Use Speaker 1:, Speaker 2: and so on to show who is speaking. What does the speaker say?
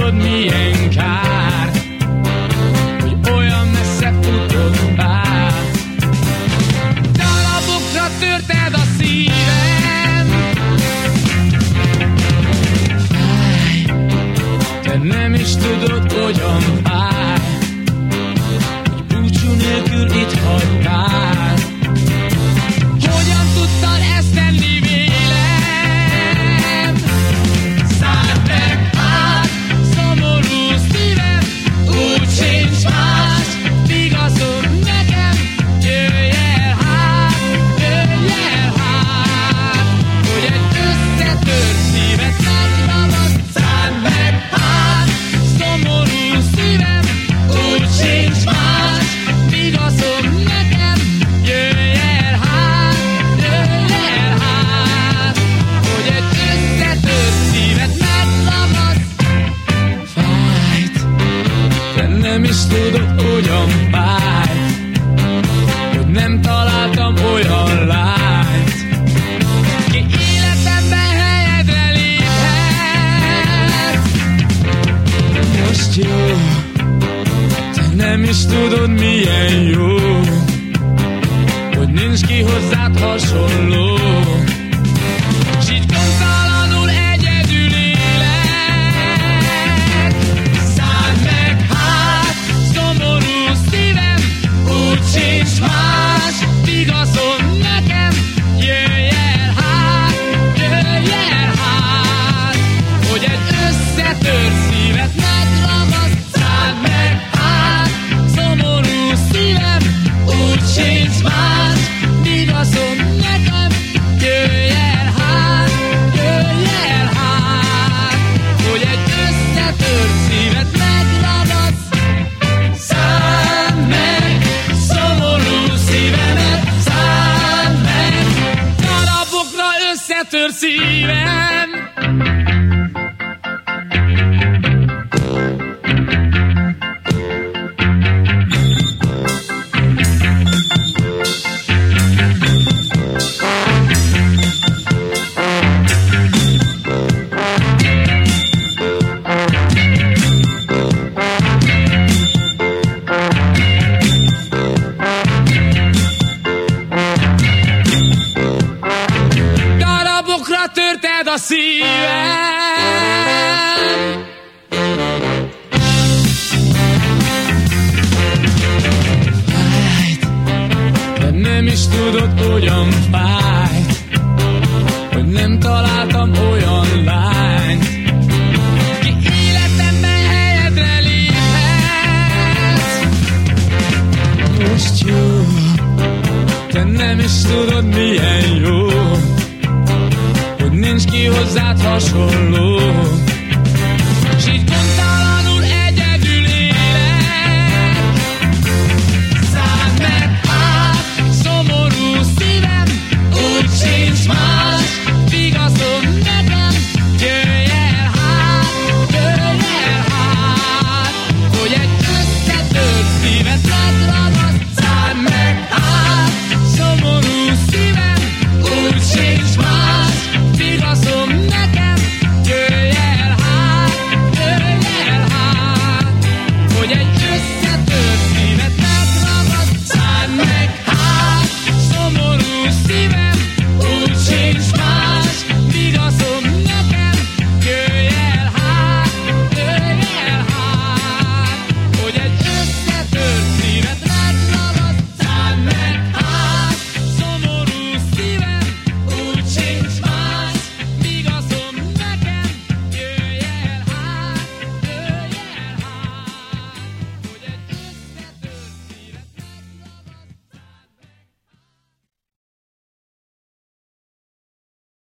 Speaker 1: tudod milyen kár, hogy olyan messze futott bár. Darabokra törted a szívem, fáj, te nem is tudod, hogyan fáj, hogy búcsú nélkül itt hagytál. Hogyan tudtad ezt tenni vélem? Szálld meg hát, szomorú szívem, úgy sincs más, vigaszom nekem, jöjj el hát, hogy egy összetört szívet megragad. Szálld meg hát, szomorú szívem, úgy sincs más, vigaszom nekem, jöjj el hát, hogy egy összetört szívet megragad. Fájt, de nem is tudod, hogyan fájt, hogy nem találtam olyan lányt, ki életemben helyedre léphet. Most jó, te nem is tudod, milyen jó, hogy nincs ki hozzád hasonló. S így gondtalanul egyedül élek. Szálld meg hát, szomorú szívem, úgy sincs más, vigaszom nekem, jöjj el hát, hogy egy összetört szívet megragad. Szálld meg hát, szomorú szívem, úgy sincs más, vigaszom nekem, jöjj el hát, hogy egy összetört szívet megragad. Szálld meg, szomorú szívemet, szálld meg, darabokra összetört szívem. Darabokra törted a szívem. Fájt, de nem is tudod, hogyan fájt, hogy nem találtam olyan lányt, ki életemben helyedre léphet. Most jó, te nem is tudod, milyen jó, hogy nincs ki hozzád hasonló.